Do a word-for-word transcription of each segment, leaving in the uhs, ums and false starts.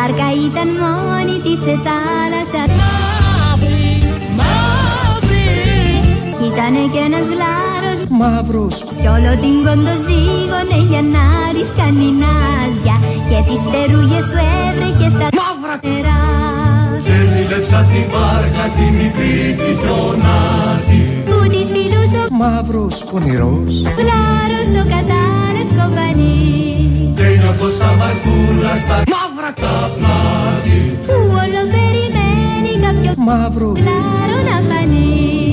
βάρκα ήταν μόνη της σε θάλασσα. Μαύρη, μαύρη. Ήτανε κι ένας γλάρος μαύρος. Κι όλο την κοντοζήγωνε για να της κάνει νάζια. Και τις τερούγες του έβρεχε στα μαύρα νερά. Έζηλεψα τη βάρκα τη μικρή τη γιονάτη. Που της φιλούσε ο μαύρος πονηρός γλάρος στο κατάλευκο πανί. Τέλειωτο σαν βαρκούλα στα μαύρα καπνάτη. Που όλο περιμένει κάποιο μαύρο γλάρο να φανεί.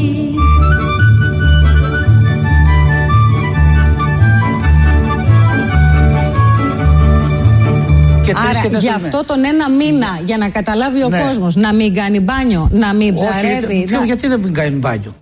Άρα γι' αυτό τον ένα μήνα, για να καταλάβει ο ναι. κόσμος, να μην κάνει μπάνιο, να μην ψαρεύει. Όχι, να... γιατί να μην κάνει μπάνιο.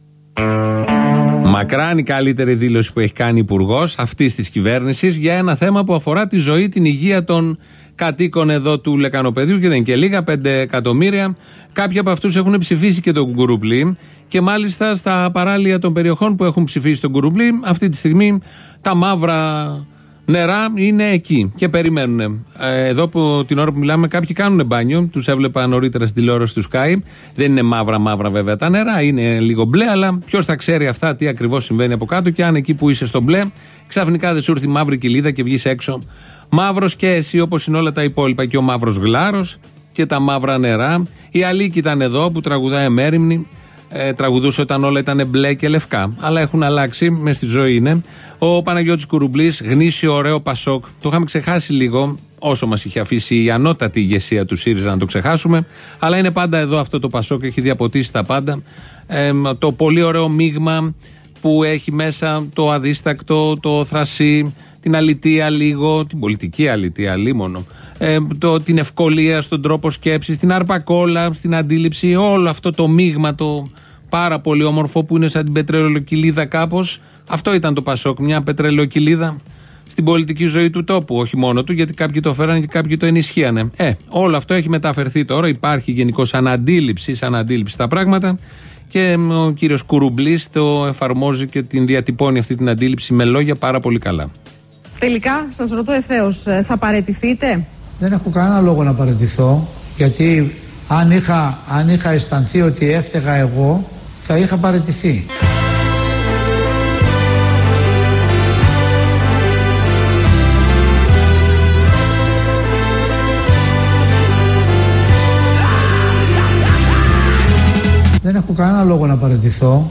Μακράν η καλύτερη δήλωση που έχει κάνει υπουργός αυτής της κυβέρνησης για ένα θέμα που αφορά τη ζωή, την υγεία των κατοίκων εδώ του Λεκανοπεδίου και δεν είναι και λίγα, πέντε εκατομμύρια. Κάποιοι από αυτούς έχουν ψηφίσει και τον Κουρουμπλή και μάλιστα στα παράλια των περιοχών που έχουν ψηφίσει τον Κουρουμπλή, αυτή τη στιγμή τα μαύρα νερά είναι εκεί και περιμένουν. Εδώ που την ώρα που μιλάμε, κάποιοι κάνουν μπάνιο. Τους έβλεπα νωρίτερα στην τηλεόραση του Sky. Δεν είναι μαύρα-μαύρα βέβαια τα νερά, είναι λίγο μπλε, αλλά ποιος θα ξέρει αυτά, τι ακριβώς συμβαίνει από κάτω. Και αν εκεί που είσαι στο μπλε, ξαφνικά δεν σου έρθει μαύρη κοιλίδα και βγεις έξω μαύρος και εσύ, όπως είναι όλα τα υπόλοιπα. Και ο μαύρος γλάρος και τα μαύρα νερά. Η Αλίκη ήταν εδώ που τραγουδάει Μέριμνη. Ε, τραγουδούσε όταν όλα ήταν μπλε και λευκά. Αλλά έχουν αλλάξει, μες στη ζωή είναι. Ο Παναγιώτης Κουρουμπλής, γνήσιο ωραίο Πασόκ. Το είχαμε ξεχάσει λίγο, όσο μας είχε αφήσει η ανώτατη ηγεσία του ΣΥΡΙΖΑ να το ξεχάσουμε. Αλλά είναι πάντα εδώ αυτό το Πασόκ, έχει διαποτίσει τα πάντα. Ε, το πολύ ωραίο μείγμα που έχει μέσα το αδίστακτο, το θρασί, την αλητεία λίγο, την πολιτική αλητεία λίμωνο, ε, το, την ευκολία στον τρόπο σκέψης, την αρπακόλα, στην αντίληψη, όλο αυτό το μείγμα το πάρα πολύ όμορφο που είναι σαν την πετρελαιοκυλίδα κάπως. Αυτό ήταν το Πασόκ, μια πετρελαιοκυλίδα στην πολιτική ζωή του τόπου, όχι μόνο του, γιατί κάποιοι το φέρανε και κάποιοι το ενισχύανε. Ε, όλο αυτό έχει μεταφερθεί τώρα, υπάρχει γενικώς σαν αντίληψη, σαν αντίληψη τα πράγματα. Και ο κύριος Κουρουμπλής το εφαρμόζει και την διατυπώνει αυτή την αντίληψη με λόγια πάρα πολύ καλά. Τελικά, σας ρωτώ ευθέως, θα παραιτηθείτε? Δεν έχω κανένα λόγο να παραιτηθώ, γιατί αν είχα, αν είχα αισθανθεί ότι έφταιγα εγώ, θα είχα παραιτηθεί. Δεν έχω κανένα λόγο να παραιτηθώ.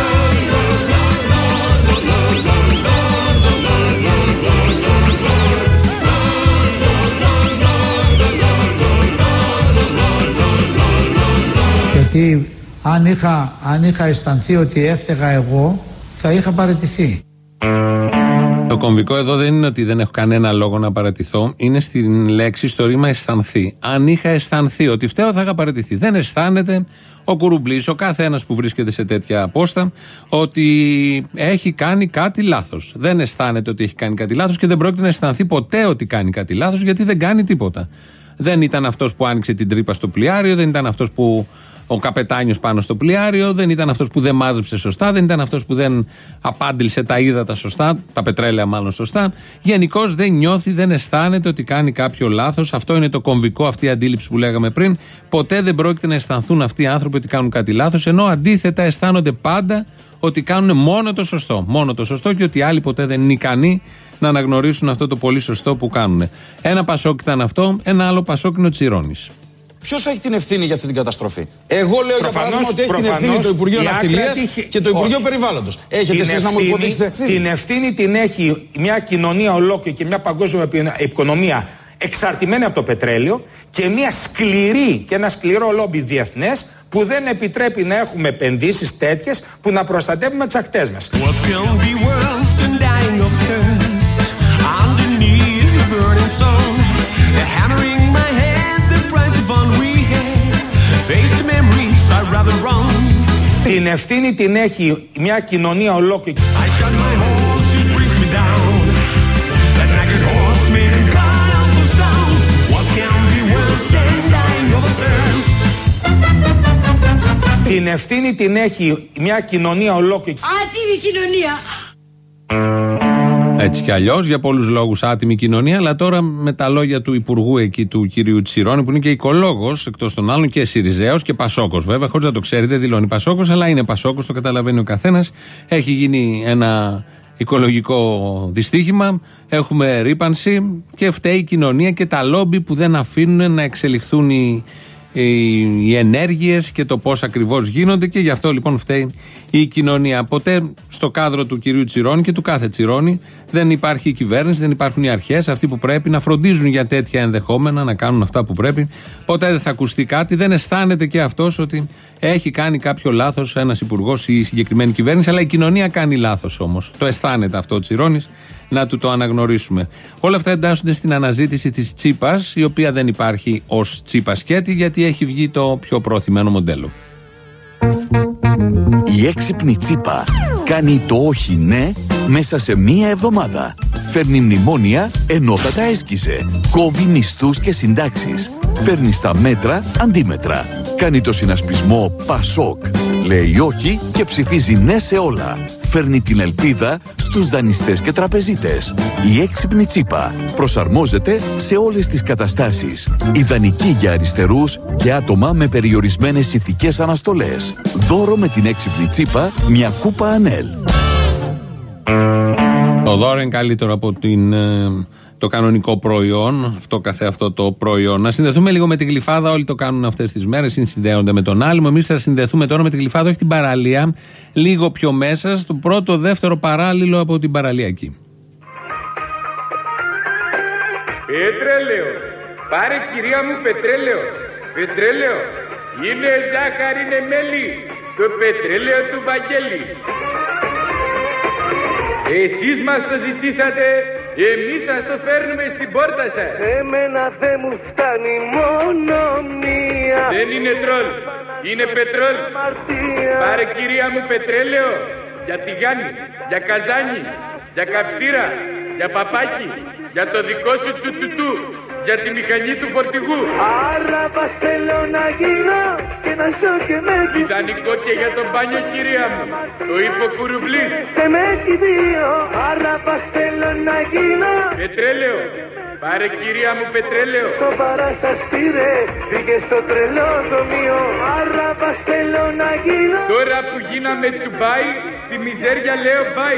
Γιατί αν είχα, αν είχα αισθανθεί ότι έφταιγα εγώ, θα είχα παραιτηθεί. Το κομβικό εδώ δεν είναι ότι δεν έχω κανένα λόγο να παραιτηθώ, είναι στην λέξη, στο ρήμα αισθανθεί. Αν είχα αισθανθεί ότι φταίω, θα είχα παραιτηθεί. Δεν αισθάνεται ο Κουρουμπλής, ο κάθε ένας που βρίσκεται σε τέτοια πόστα, ότι έχει κάνει κάτι λάθος. Δεν αισθάνεται ότι έχει κάνει κάτι λάθος και δεν πρόκειται να αισθανθεί ποτέ ότι κάνει κάτι λάθος, γιατί δεν κάνει τίποτα. Δεν ήταν αυτός που άνοιξε την τρύπα στο πλοιάριο, δεν ήταν αυτός που ο καπετάνιος πάνω στο πλοιάριο, δεν ήταν αυτός που δεν μάζεψε σωστά, δεν ήταν αυτός που δεν απάντηλσε τα ύδατα σωστά, τα πετρέλαια μάλλον σωστά. Γενικώς δεν νιώθει, δεν αισθάνεται ότι κάνει κάποιο λάθος. Αυτό είναι το κομβικό, αυτή η αντίληψη που λέγαμε πριν. Ποτέ δεν πρόκειται να αισθανθούν αυτοί οι άνθρωποι ότι κάνουν κάτι λάθος, ενώ αντίθετα αισθάνονται πάντα ότι κάνουν μόνο το σωστό. Μόνο το σωστό και ότι άλλοι ποτέ δεν είναι ικανοί να αναγνωρίσουν αυτό το πολύ σωστό που κάνουν. Ένα Πασόκ ήταν αυτό, ένα άλλο Πασόκ είναι ο Τσιρόνης. Ποιος έχει την ευθύνη για αυτή την καταστροφή? Εγώ λέω προφανώς, για παράδειγμα ότι έχει την ευθύνη το Υπουργείο Ναυτιλίας και το Υπουργείο όχι. Περιβάλλοντος. Έχετε εσείς να μου υποδείξετε? Την ευθύνη την έχει μια κοινωνία ολόκληρη και μια παγκόσμια οικονομία εξαρτημένη από το πετρέλαιο και μια σκληρή και ένα σκληρό λόμπι διεθνές που δεν επιτρέπει να έχουμε επενδύσεις τέτοιες που να προστατεύουμε τις ακτές μας. Την ευθύνη την έχει μια κοινωνία ολόκληρη. Την ευθύνη την έχει μια κοινωνία ολόκληρη. Α, τι είναι η κοινωνία! Έτσι κι αλλιώς, για πολλούς λόγους άτιμη κοινωνία, αλλά τώρα με τα λόγια του υπουργού εκεί, του κυρίου Τσιρόνη, που είναι και οικολόγος εκτός των άλλων και Σιριζέος και Πασόκος, βέβαια, χωρίς να το ξέρετε, δηλώνει Πασόκος, αλλά είναι Πασόκος, το καταλαβαίνει ο καθένας. Έχει γίνει ένα οικολογικό δυστύχημα, έχουμε ρύπανση και φταίει η κοινωνία και τα λόμπι που δεν αφήνουν να εξελιχθούν οι, οι, οι ενέργειες και το πώς ακριβώς γίνονται, και γι' αυτό λοιπόν φταίει η κοινωνία. Ποτέ στο κάδρο του κυρίου Τσιρόνη και του κάθε Τσιρόνη δεν υπάρχει η κυβέρνηση, δεν υπάρχουν οι αρχές, αυτοί που πρέπει να φροντίζουν για τέτοια ενδεχόμενα, να κάνουν αυτά που πρέπει. Ποτέ δεν θα ακουστεί κάτι, δεν αισθάνεται και αυτός ότι έχει κάνει κάποιο λάθος ένας υπουργός ή η συγκεκριμένη κυβέρνηση, αλλά η κοινωνία κάνει λάθος όμως. Το αισθάνεται αυτό ο Τσιρόνης, να του το αναγνωρίσουμε. Όλα αυτά εντάσσονται στην αναζήτηση της Τσίπας, η οποία δεν υπάρχει ως Τσίπα-σκέτη, γιατί έχει βγει το πιο προωθημένο μοντέλο. Η έξυπνη Τσίπα κάνει το όχι ναι μέσα σε μία εβδομάδα. Φέρνει μνημόνια ενώ θα τα έσκησε. Κόβει μισθούς και συντάξεις. Φέρνει στα μέτρα αντίμετρα. Κάνει το συνασπισμό Πασόκ. Λέει όχι και ψηφίζει ναι σε όλα. Φέρνει την ελπίδα στους δανειστές και τραπεζίτες. Η έξυπνη Τσίπα προσαρμόζεται σε όλες τις καταστάσεις. Ιδανική για αριστερούς και άτομα με περιορισμένες ηθικές αναστολές. Δώρο με την έξυπνη Τσίπα μια κούπα Ανέλ. Το δώρο είναι καλύτερο από την, το κανονικό προϊόν, αυτό καθεαυτό το προϊόν. Να συνδεθούμε λίγο με τη Γλυφάδα, όλοι το κάνουν αυτές τις μέρες, συνδέονται με τον Άλυμο. Εμείς θα συνδεθούμε τώρα με τη Γλυφάδα, όχι την παραλία, λίγο πιο μέσα, στο πρώτο, δεύτερο παράλληλο από την παραλιακή. Πετρέλαιο, πάρε κυρία μου πετρέλαιο, πετρέλαιο, είναι ζάχαρη, είναι μέλι, το πετρέλαιο του Βαγγέλη. Εσείς μας το ζητήσατε, εμείς σας το φέρνουμε στην πόρτα σας. Εμένα δεν μου φτάνει μόνο μία. Δεν είναι τρόλ, είναι πετρόλ. Πάρε κυρία μου πετρέλαιο, για τηγάνι, για καζάνι, για καυστήρα, για παπάκι, για το δικό σου του τουτού, για τη μηχανή του φορτηγού. Άρα πας θέλω να γίνω και να ζω και με έχεις. Ιδανικό και για τον μπάνιο κυρία μου, το είπε ο Κουρουμπλής. Στε με έχει δύο, άρα πας θέλω να γίνω. Πετρέλαιο, πάρε κυρία μου πετρέλαιο. Σοβαρά σας πήρε, πήγε στο τρελό δομείο. Άρα πας θέλω να γίνω. Τώρα που γίναμε Ντουμπάι, στη μιζέρια λέω μπάι.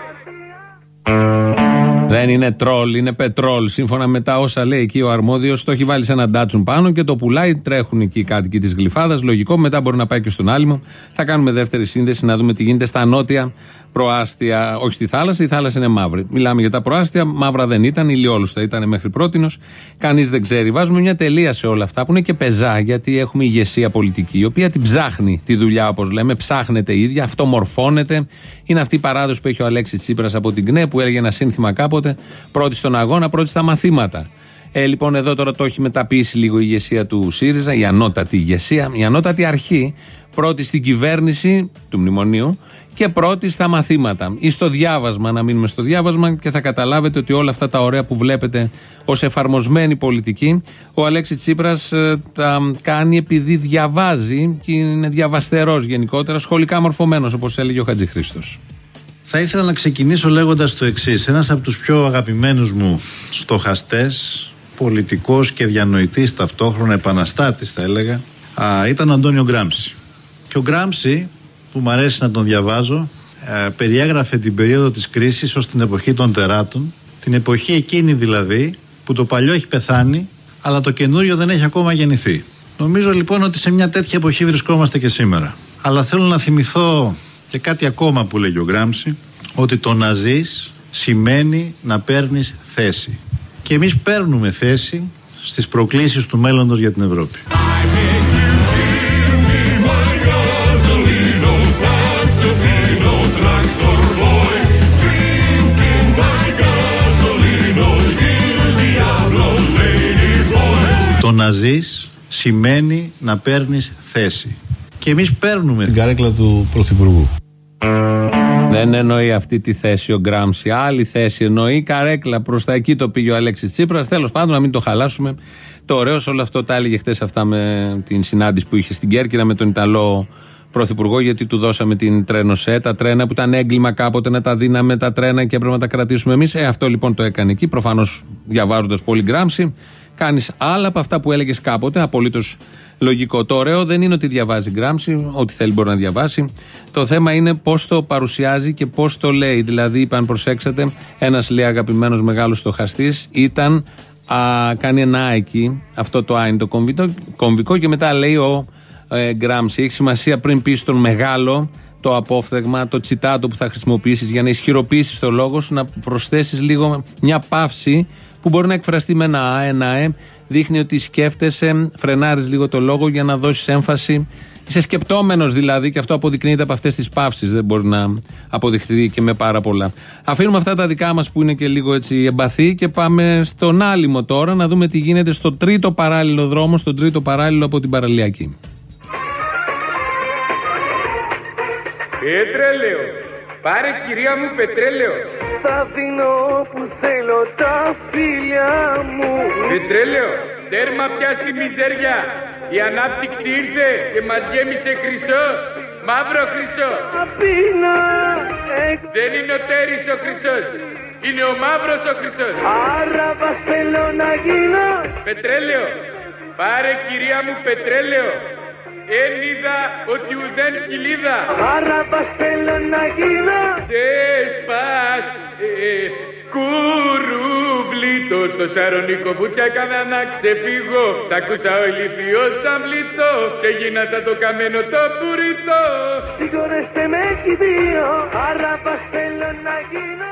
Δεν είναι τρόλ, είναι πετρόλ. Σύμφωνα με τα όσα λέει εκεί ο αρμόδιος, το έχει βάλει σε ένα ντάτσουν πάνω και το πουλάει. Τρέχουν εκεί οι κάτοικοι της Γλυφάδας. Λογικό, μετά μπορεί να πάει και στον Άλυμο. Θα κάνουμε δεύτερη σύνδεση να δούμε τι γίνεται στα νότια προάστια. Όχι στη θάλασσα, η θάλασσα είναι μαύρη. Μιλάμε για τα προάστια. Μαύρα δεν ήταν, ηλιόλουστα ήταν μέχρι πρότινος. Κανείς δεν ξέρει. Βάζουμε μια τελεία σε όλα αυτά που είναι και πεζά, γιατί έχουμε ηγεσία πολιτική, η οποία την ψάχνει τη δουλειά, όπως λέμε. Ψάχνεται η ίδια, αυτομορφώνεται. Είναι αυτή η παράδοση που έχει ο Αλέξης Τσίπρας από την ΚΝΕ, που έλεγε ένα σύνθημα κάποτε: πρώτη στον αγώνα, πρώτη στα μαθήματα. Ε, λοιπόν, εδώ τώρα το έχει μεταποιήσει λίγο η ηγεσία του ΣΥΡΙΖΑ, η ανώτατη ηγεσία, η ανώτατη αρχή, πρώτη στην κυβέρνηση του μνημονίου και πρώτη στα μαθήματα. Ή στο διάβασμα, να μείνουμε στο διάβασμα, και θα καταλάβετε ότι όλα αυτά τα ωραία που βλέπετε ως εφαρμοσμένη πολιτική, ο Αλέξης Τσίπρας ε, τα κάνει επειδή διαβάζει και είναι διαβαστερός γενικότερα, σχολικά μορφωμένος, όπως έλεγε ο Χατζηχρήστος. Θα ήθελα να ξεκινήσω λέγοντας το εξής. Ένας από τους πιο αγαπημένους μου στοχαστές, πολιτικός και διανοητής ταυτόχρονα, επαναστάτης θα έλεγα, α, ήταν ο Αντώνιο Γκράμψη. Και ο Γκράμψη, που μου αρέσει να τον διαβάζω, ε, περιέγραφε την περίοδο της κρίσης ως την εποχή των τεράτων, την εποχή εκείνη δηλαδή που το παλιό έχει πεθάνει, αλλά το καινούριο δεν έχει ακόμα γεννηθεί. Νομίζω λοιπόν ότι σε μια τέτοια εποχή βρισκόμαστε και σήμερα. Αλλά θέλω να θυμηθώ και κάτι ακόμα που λέγει ο Γκράμψη, ότι το να ζεις σημαίνει να παίρνεις θέση. Και εμείς παίρνουμε θέση στις προκλήσεις του μέλλοντος για την Ευρώπη. Το να ζεις σημαίνει να παίρνεις θέση. Και εμείς παίρνουμε την καρέκλα του Πρωθυπουργού. Δεν εννοεί αυτή τη θέση ο Γκράμψη. Άλλη θέση εννοεί, καρέκλα. Προς τα εκεί το πήγε ο Αλέξης Τσίπρας. Τέλος πάντων, να μην το χαλάσουμε. Το ωραίο σε όλο αυτό τα έλεγε χτες αυτά με την συνάντηση που είχε στην Κέρκυρα με τον Ιταλό πρωθυπουργό, γιατί του δώσαμε την Τρένοσέ, τα τρένα που ήταν έγκλημα κάποτε να τα δίναμε τα τρένα και έπρεπε να τα κρατήσουμε εμείς. Ε, αυτό λοιπόν το έκανε εκεί. Προφανώς διαβάζοντας πολύ Γκράμψη, κάνεις άλλα από αυτά που έλεγες κάποτε. Απολύτως λογικό. Το ωραίο δεν είναι ότι διαβάζει Γκράμψη, ό,τι θέλει μπορεί να διαβάσει. Το θέμα είναι πώς το παρουσιάζει και πώς το λέει. Δηλαδή, είπαν, προσέξτε, ένας λέει αγαπημένος μεγάλος στοχαστής ήταν. Α, κάνει ένα Α εκεί, αυτό το Α είναι το κομβικό, κομβικό και μετά λέει ο ε, Γκράμψη. Έχει σημασία πριν πεις τον μεγάλο, το απόφθεγμα, το τσιτάτο που θα χρησιμοποιήσεις για να ισχυροποιήσεις το λόγο σου, να προσθέσεις λίγο μια παύση που μπορεί να εκφραστεί με ένα Α, ένα Ε, δείχνει ότι σκέφτεσαι, φρενάρεις λίγο το λόγο για να δώσεις έμφαση. Είσαι σκεπτόμενος δηλαδή, και αυτό αποδεικνύεται από αυτές τις παύσεις. Δεν μπορεί να αποδειχθεί και με πάρα πολλά. Αφήνουμε αυτά τα δικά μας που είναι και λίγο έτσι εμπαθή και πάμε στον άλυμο τώρα να δούμε τι γίνεται στο τρίτο παράλληλο δρόμο, στον τρίτο παράλληλο από την παραλιακή. Πετρέλαιο! Πάρε κυρία μου πετρέλαιο! Θα δίνω που θέλω τα φίλια μου. Πετρέλαιο! Τέρμα πια στη μιζέρια! Η ανάπτυξη ήρθε και μας γέμισε χρυσό, μαύρο χρυσό. Απίνα, δεν είναι ο τέρης ο χρυσός, είναι ο μαύρος ο χρυσός. Άραβας θέλω να γίνω. Πετρέλαιο, πάρε κυρία μου πετρέλαιο. Εν είδα ότι ουδέν κοιλίδα. Άραβας θέλω να γίνω. Δεσπάς, ε, ε, κουρουβλίτο στο Σαρονικό βουτιά έκανα να ξεφύγω. Σ' ακούσα ο ηλίθιος σαν βλήτο και γίνα σαν το καμένο το πουρίτο. Συγχωρέστε με κι δύο. Άραβας θέλω να γίνω.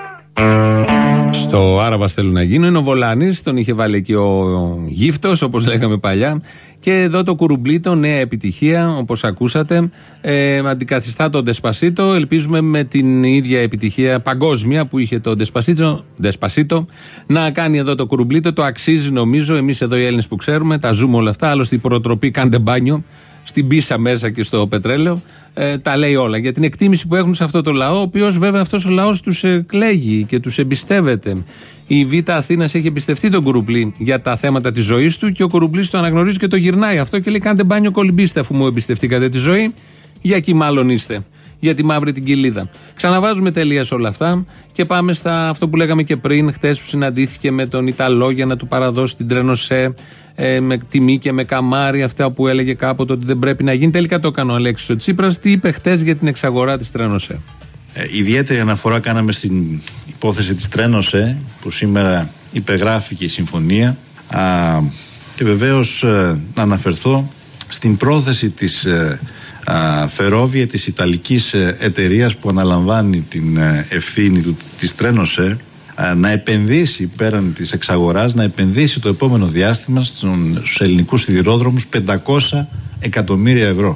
Στο Άραβας θέλω να γίνω είναι ο Βολάνης, τον είχε βάλει εκεί ο Γύφτος, όπως λέγαμε παλιά. Και εδώ το Κουρουμπλίτο, νέα επιτυχία, όπως ακούσατε, ε, αντικαθιστά το Ντεσπασίτο. Ελπίζουμε με την ίδια επιτυχία παγκόσμια που είχε το Ντεσπασίτο να κάνει εδώ το Κουρουμπλίτο. Το αξίζει νομίζω, εμείς εδώ οι Έλληνες που ξέρουμε, τα ζούμε όλα αυτά. Άλλωστε η προτροπή κάντε μπάνιο στην πίσα μέσα και στο πετρέλαιο, ε, τα λέει όλα για την εκτίμηση που έχουν σε αυτό το λαό, ο οποίος βέβαια αυτός ο λαός τους εκλέγει και τους εμπιστεύεται. Η Β' Αθήνας έχει εμπιστευτεί τον Κουρουμπλή για τα θέματα της ζωής του και ο Κουρουμπλής το αναγνωρίζει και το γυρνάει αυτό και λέει: κάντε μπάνιο κολυμπήστε, αφού μου εμπιστευτήκατε τη ζωή. Για εκεί μάλλον είστε. Για τη μαύρη την κοιλίδα. Ξαναβάζουμε τελεία σε όλα αυτά και πάμε στα αυτό που λέγαμε και πριν, χτες που συναντήθηκε με τον Ιταλό για να του παραδώσει την Τρένοσέ. Ε, με τιμή και με καμάρι, αυτά που έλεγε κάποτε ότι δεν πρέπει να γίνει. Τελικά το έκανε ο Αλέξης ο Τσίπρας. Τι είπε χτες για την εξαγορά της Τρένοσέ? Ε, ιδιαίτερη αναφορά κάναμε στην υπόθεση της Τρένοσέ, που σήμερα υπεγράφηκε η συμφωνία. Α, και βεβαίως ε, να αναφερθώ στην πρόθεση της ε, α, Φερόβια, της Ιταλικής ε, εταιρείας που αναλαμβάνει την ε, ευθύνη του, της Τρένοσέ, να επενδύσει πέραν της εξαγοράς, να επενδύσει το επόμενο διάστημα στους ελληνικούς σιδηρόδρομους πεντακόσια εκατομμύρια ευρώ.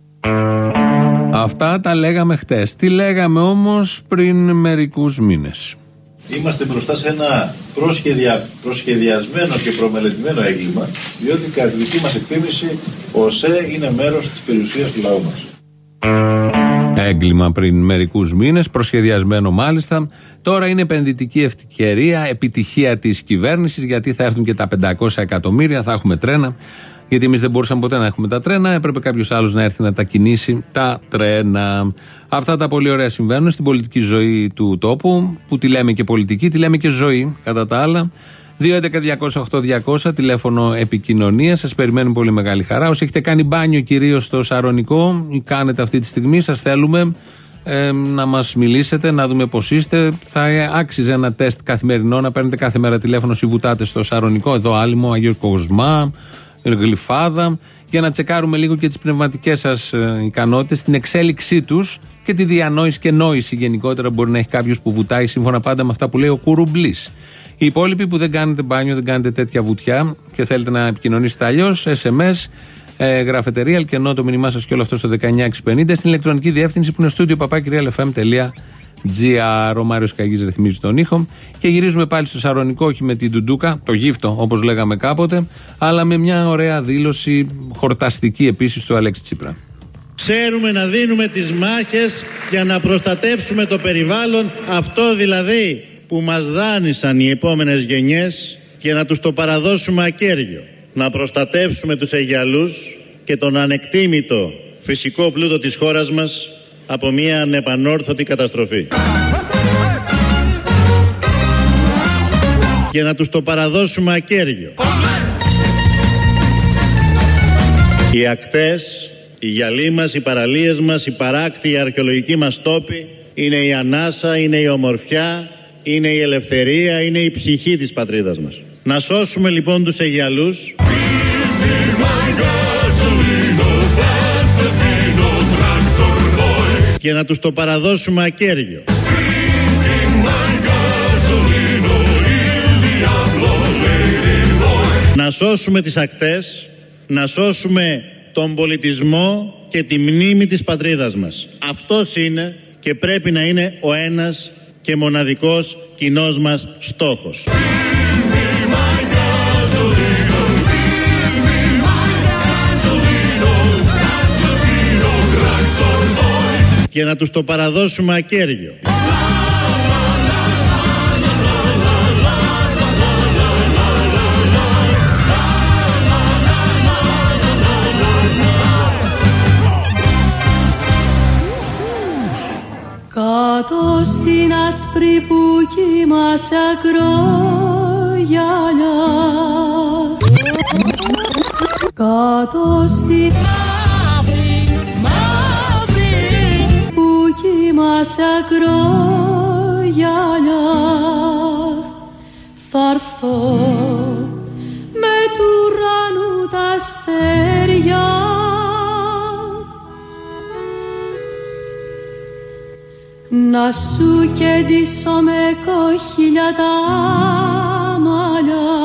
Αυτά τα λέγαμε χτες. Τι λέγαμε όμως πριν μερικούς μήνες? Είμαστε μπροστά σε ένα προσχεδια... προσχεδιασμένο και προμελετημένο έγκλημα, διότι κατά τη δική μας εκτίμηση ο ΟΣΕ είναι μέρος της περιουσίας του λαού μας. Έγκλημα πριν μερικούς μήνες, προσχεδιασμένο μάλιστα. Τώρα είναι επενδυτική ευκαιρία, επιτυχία της κυβέρνησης, γιατί θα έρθουν και τα πεντακόσια εκατομμύρια, θα έχουμε τρένα. Γιατί εμείς δεν μπορούσαμε ποτέ να έχουμε τα τρένα, έπρεπε κάποιος άλλος να έρθει να τα κινήσει τα τρένα. Αυτά τα πολύ ωραία συμβαίνουν στην πολιτική ζωή του τόπου, που τη λέμε και πολιτική, τη λέμε και ζωή κατά τα άλλα. δύο έντεκα διακόσια οκτώ διακόσια τηλέφωνο επικοινωνία. Σας περιμένουν πολύ μεγάλη χαρά. Όσοι έχετε κάνει μπάνιο κυρίως στο Σαρονικό ή κάνετε αυτή τη στιγμή, σας θέλουμε ε, να μας μιλήσετε, να δούμε πώς είστε. Θα άξιζε ένα τεστ καθημερινό να παίρνετε κάθε μέρα τηλέφωνο όσοι βουτάτε στο Σαρονικό, εδώ Άλυμο, Αγίο Κοσμά, Γλυφάδα, για να τσεκάρουμε λίγο και τις πνευματικές σας ε, ικανότητες, την εξέλιξή τους και τη διανόηση και νόηση γενικότερα μπορεί να έχει κάποιος που βουτάει σύμφωνα πάντα με αυτά που λέει ο Κουρουμπλής. Οι υπόλοιποι που δεν κάνετε μπάνιο, δεν κάνετε τέτοια βουτιά και θέλετε να επικοινωνήσετε αλλιώς, ες εμ ες, ε, γραφετερία, αλκενό το μήνυμά σας και όλο αυτό στο δεκαεννιά εξακόσια πενήντα, στην ηλεκτρονική διεύθυνση που είναι studio παπάκι real εφ εμ τελεία τζι άρ. Ο Μάριος Καγής ρυθμίζει τον ήχο και γυρίζουμε πάλι στο Σαρονικό, όχι με την Ντουντούκα, το γύφτο όπως λέγαμε κάποτε, αλλά με μια ωραία δήλωση χορταστική επίσης του Αλέξη Τσίπρα. Ξέρουμε να δίνουμε τις μάχες για να προστατεύσουμε το περιβάλλον, αυτό δηλαδή που μας δάνεισαν οι επόμενες γενιές, και να τους το παραδώσουμε ακέραιο. Να προστατεύσουμε τους Αιγιαλούς και τον ανεκτήμητο φυσικό πλούτο της χώρας μας από μια ανεπανόρθωτη καταστροφή. Και να τους το παραδώσουμε ακέραιο. Οι ακτές, οι γυαλί μας, οι παραλίες μας, οι παράκτιοι, οι αρχαιολογικοί μας τόποι είναι η ανάσα, είναι η ομορφιά, είναι η ελευθερία, είναι η ψυχή της πατρίδας μας. Να σώσουμε λοιπόν τους Αιγιαλούς και να τους το παραδώσουμε ακέραιο. Να σώσουμε τις ακτές, να σώσουμε τον πολιτισμό και τη μνήμη της πατρίδας μας. Αυτός είναι και πρέπει να είναι ο ένας και μοναδικός κοινός μας στόχος. Και να τους το παραδώσουμε ακέραιο. Κάτω στην άσπρη που κοιμάσαι ακρογιαλιά, κάτω στην μαύρη, μαύρη που κοιμάσαι ακρογιαλιά, θ'αρθώ με του ουρανού τα αστέρια να σου κεντήσω με κοχύλια τα μαλλιά,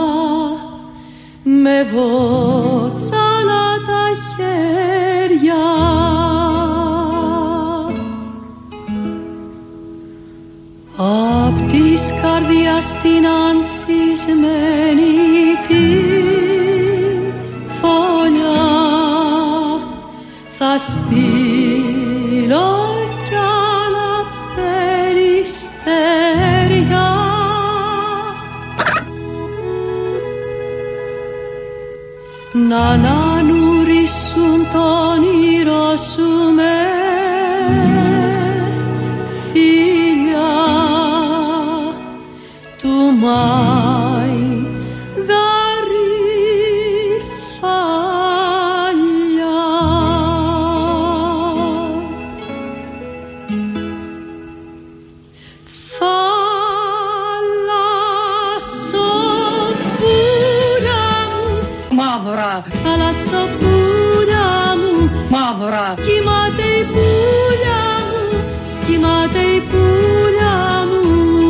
με βότσαλα τα χέρια. Απ' της καρδιάς την ανθισμένη τη φωλιά θα στείλω περιστέρια. Να ανανουρίσουν το όνειρο σου με φιλιά του Μάη γαριφαλιά. Θαλασσοπούλια μου, μαύρα, κοιμάται η πουλιά μου, κοιμάται η πουλιά μου.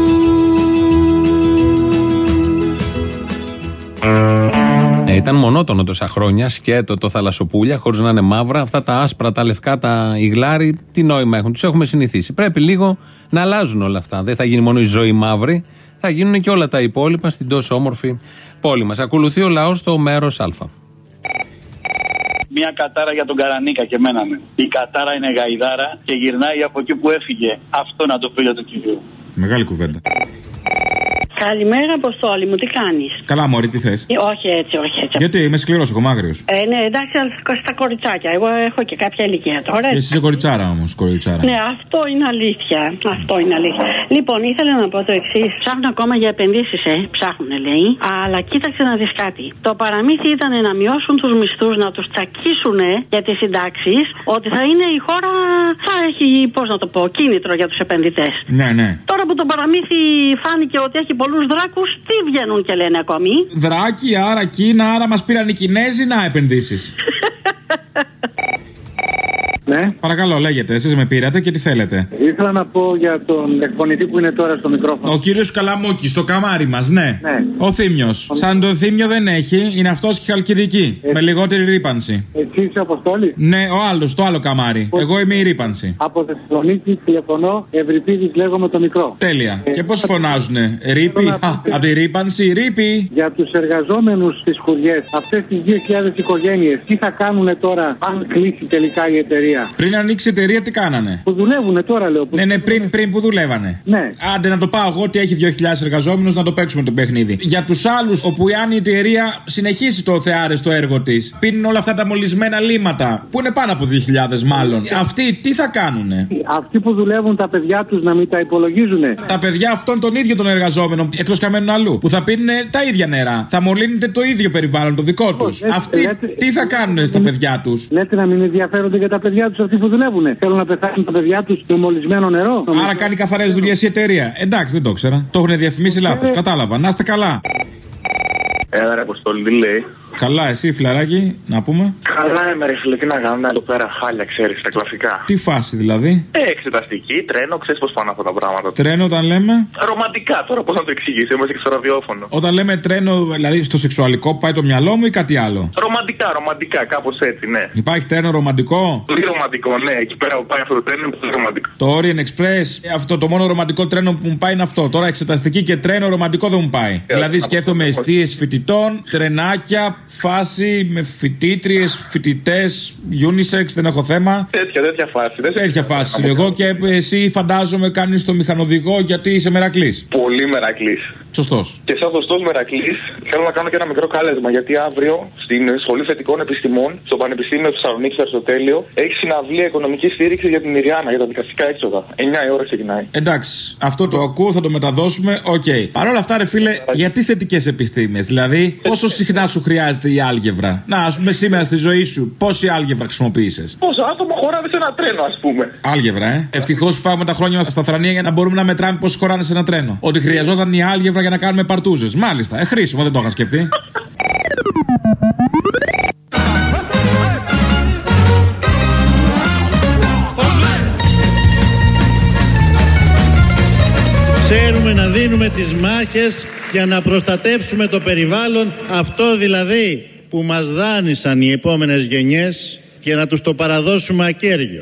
Ε, ήταν μονότονο τόσα χρόνια, σκέτο το θαλασσοπούλια, χωρίς να είναι μαύρα. Αυτά τα άσπρα, τα λευκά, τα ιγλάρι, τι νόημα έχουν, τους έχουμε συνηθίσει. Πρέπει λίγο να αλλάζουν όλα αυτά. Δεν θα γίνει μόνο η ζωή μαύρη, θα γίνουν και όλα τα υπόλοιπα στην τόσο όμορφη πόλη μας. Ακολουθεί ο λαός στο μέρος Α. Μια κατάρα για τον Καρανίκα και εμένα με. Η κατάρα είναι γαϊδάρα και γυρνάει από εκεί που έφυγε. Αυτό να το φίλο του κυρίου. Μεγάλη κουβέντα. Καλημέρα, Αποστόλη μου, τι κάνεις? Καλά, μωρή, τι θες? Ε, όχι έτσι, όχι έτσι. Γιατί είμαι σκληρός, ο κομμάγριος. Ε, ναι, εντάξει, αλλά στα κοριτσάκια. Εγώ έχω και κάποια ηλικία τώρα. Και εσύ είσαι κοριτσάρα όμως, κοριτσάρα. Ναι, αυτό είναι αλήθεια. Αυτό είναι αλήθεια. Λοιπόν, ήθελα να πω το εξής. Ψάχνουν ακόμα για επενδύσεις, ε. Ψάχνουν, λέει. Αλλά κοίταξε να δεις κάτι. Το παραμύθι ήταν να μειώσουν τους μισθούς, να τους τσακίσουν για τις συντάξεις, ότι θα είναι η χώρα, θα έχει, πώς να το πω, κίνητρο για τους επενδυτές. Ναι, ναι. Τώρα που το παραμύθι φάνηκε ότι έχει πολλούς δράκους, τι βγαίνουν και λένε ακόμη? Δράκι, άρα Κίνα, άρα μας πήραν οι Κινέζοι, να επενδύσεις. Ναι. Παρακαλώ, λέγετε, εσείς με πήρατε και τι θέλετε? Ήθελα να πω για τον εκπονητή που είναι τώρα στο μικρόφωνο. Ο κύριος Καλαμούκης, στο καμάρι μας, ναι. ναι. Ο Θήμιος. Ο... Σαν τον Θήμιο δεν έχει, είναι αυτός και Χαλκιδική. Ε... Με λιγότερη ρύπανση. Εσύ είσαι Αποστόλη? Ναι, ο άλλος, το άλλο καμάρι. Πώς... Εγώ είμαι η ρύπανση. Από Θεσσαλονίκη τηλεφωνώ, Ευρυπίδης λέγομαι το μικρό. Τέλεια. Ε... Και πώς φωνάζουνε? Ρήπη, να... Α, από τη ρύπανση, ρήπη. Για τους εργαζόμενους στις χωριές, αυτές τις δύο χιλιάδες οικογένειες, τι θα κάνουν τώρα αν κλείσει τελικά η εταιρεία? εταιρεία. Πριν ανοίξει η εταιρεία, τι κάνανε? Που δουλεύουνε τώρα, λέω. Που ναι, ναι, πριν, πριν που δουλεύανε. Ναι. Άντε να το πάω εγώ ότι έχει δύο χιλιάδες εργαζόμενους να το παίξουμε το παιχνίδι. Για τους άλλους, όπου αν η εταιρεία συνεχίσει το θεάρεστο έργο της, πίνουν όλα αυτά τα μολυσμένα λίματα, που είναι πάνω από δύο χιλιάδες μάλλον. Αυτοί τι θα κάνουνε? Αυτοί που δουλεύουν τα παιδιά τους να μην τα υπολογίζουνε. Τα παιδιά αυτών των ίδιων των εργαζόμενων, εκτός καμένου αλλού, που θα πίνουν τα ίδια νερά. Θα μολύνεται το ίδιο περιβάλλον, το δικό τους. Αυτοί λέτε, τι θα κάνουνε στα παιδιά τους? Λέτε να μην ενδιαφέρονται για τα παιδιά τους αυτοί που δουλεύουνε. Θέλουν να πεθάνουν τα παιδιά τους με μολυσμένο νερό. Άρα κάνει καθαρές δουλειές η εταιρεία. Εντάξει, δεν το ήξερα. Το έχουν διαφημίσει λάθος. Κατάλαβα. Να είστε καλά. Έλα ρε Αποστόλη, τι λέει? Καλά, εσύ φιλαράκι, να πούμε. Καλά είμαι ρε φίλε, τι να κάνω, εδώ πέρα χάλια, ξέρεις, τα κλασικά. Τι φάση δηλαδή? Ε, εξεταστική, τρένο, ξέρεις πώς πάνε αυτά τα πράγματα. Τρένο όταν λέμε? Ρομαντικά, τώρα πώς να το εξηγήσω, είμαστε και στο ραδιόφωνο. Όταν λέμε τρένο, δηλαδή στο σεξουαλικό πάει το μυαλό μου ή κάτι άλλο? Ρομαντικά, ρομαντικά, κάπως έτσι, ναι. Υπάρχει τρένο ρομαντικό? Πολύ ρομαντικό, ναι, εκεί πέρα που πάει αυτό το τρένο είναι πολύ ρομαντικό. Το Orient Express, αυτό το μόνο ρομαντικό τρένο που μου πάει είναι αυτό. Τώρα εξεταστική και τρένο ρομαντικό δεν μου πάει. Ε, δηλαδή σκέφτομαι εστίες φοιτητών, τρενάκια, φάση με φοιτήτριες, φοιτητές, unisex, δεν έχω θέμα. Τέτοια, τέτοια φάση. Τέτοια φάση. Εγώ και εσύ φαντάζομαι κάνεις το μηχανοδηγό γιατί είσαι μερακλής. Πολύ μερακλής. Σωστός. Και σαν σωστός μερακλής θέλω να κάνω και ένα μικρό κάλεσμα γιατί αύριο στην Σχολή Θετικών Επιστημών, στο Πανεπιστήμιο του Θεσσαλονίκη, στο Αριστοτέλειο, έχει συναυλία οικονομική στήριξη για την Μυριάννα, για τα δικαστικά έξοδα. εννιά η ώρα ξεκινάει. Εντάξει, αυτό το ακούω, θα το μεταδώσουμε. Οκ. Okay. Παρ' όλα αυτά, ρε φίλε, γιατί θετικές επιστήμες? Δηλαδή, πόσο συχνά σου χρειάζεται η άλγευρα? Να, α πούμε, σήμερα στη ζωή σου, πόση άλγευρα χρησιμοποίησες? Πόσο άτομα χωράνε σε ένα τρένο, α πούμε. Άλγευρα, ε. Ευτυχώς φάγουμε τα χρόνια μας στα θρανία για να μπορούμε να μετράμε πόσο χωράνε σε ένα τρένο. Ότι χρειαζόταν η άλγευρα για να κάνουμε παρτούζες. Μάλιστα, ε, χρήσιμο, δεν το είχα σκεφτεί. Ξέρουμε να δίνουμε τις μάχες για να προστατεύσουμε το περιβάλλον, αυτό δηλαδή που μας δάνεισαν οι επόμενες γενιές, και να τους το παραδώσουμε ακέραιο.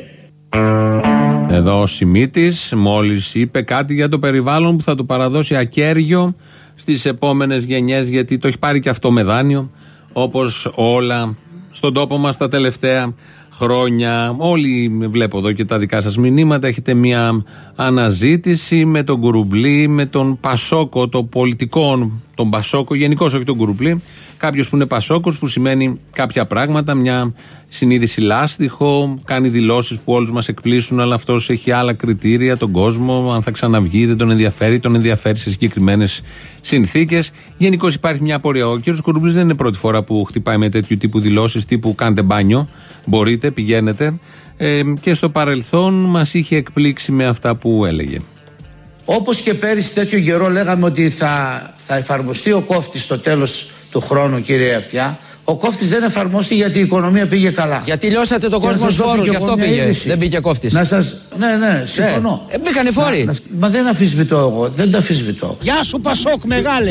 Εδώ ο Σιμίτης μόλις είπε κάτι για το περιβάλλον που θα το παραδώσει ακέραιο στις επόμενες γενιές, γιατί το έχει πάρει και αυτό με δάνειο, όπως όλα στον τόπο μας τα τελευταία χρόνια. Όλοι βλέπω εδώ και τα δικά σας μηνύματα. Έχετε μια αναζήτηση με τον Κουρουμπλή, με τον Πασόκο, το πολιτικό, τον Πασόκο, γενικώς όχι τον Κουρουμπλή. Κάποιος που είναι Πασόκος, που σημαίνει κάποια πράγματα, μια συνείδηση λάστιχο, κάνει δηλώσεις που όλους μας εκπλήσουν, αλλά αυτός έχει άλλα κριτήρια, τον κόσμο, αν θα ξαναβγεί, δεν τον ενδιαφέρει, τον ενδιαφέρει σε συγκεκριμένες συνθήκες. Γενικώς υπάρχει μια απορία. Ο κ. Κουρουμπλής δεν είναι πρώτη φορά που χτυπάει με τέτοιου τύπου δηλώσεις, τύπου κάντε μπάνιο, μπορείτε, πηγαίνετε. Ε, και στο παρελθόν μας είχε εκπλήξει με αυτά που έλεγε. Όπως και πέρυσι τέτοιο καιρό λέγαμε ότι θα, θα εφαρμοστεί ο κόφτης στο τέλος του χρόνου, κύριε Αυτιά. Ο κόφτης δεν εφαρμόστηκε γιατί η οικονομία πήγε καλά. Γιατί λιώσατε τον κόσμο στους φόρους, γι' αυτό πήγε. Είδηση. Δεν πήγε κόφτης. Να σας... Ναι, ναι, συμφωνώ. Ε, ε, μπήκανε φόροι. Να, να... Μα δεν αφισβητώ εγώ, δεν τα αφισβητώ. Γεια σου Πασόκ, μεγάλε.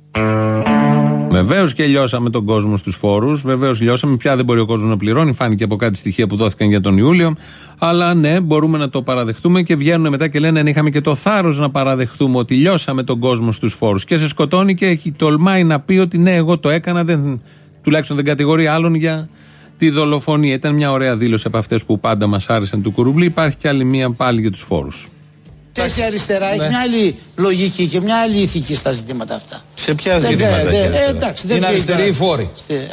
Βεβαίως και λιώσαμε τον κόσμο στους φόρους. Βεβαίως λιώσαμε. Πια δεν μπορεί ο κόσμος να πληρώνει. Φάνηκε από κάτι στοιχεία που δόθηκαν για τον Ιούλιο. Αλλά ναι, μπορούμε να το παραδεχτούμε και βγαίνουν μετά και λένε: αν είχαμε και το θάρρος να παραδεχτούμε ότι λιώσαμε τον κόσμο στους φόρους. Και σε σκοτώνει και έχει τολμάει να πει ότι ναι, εγώ το έκανα. Δεν, τουλάχιστον δεν κατηγορεί άλλον για τη δολοφονία. Ήταν μια ωραία δήλωση από αυτές που πάντα μας άρεσαν του Κουρουμπλή. Υπάρχει και άλλη μία πάλι για τους φόρους. Η αριστερά έχει μια άλλη λογική και μια άλλη ηθική στα ζητήματα αυτά. Σε ποια ζητήματα έχει αριστερά? Είναι αριστεροί οι φόροι.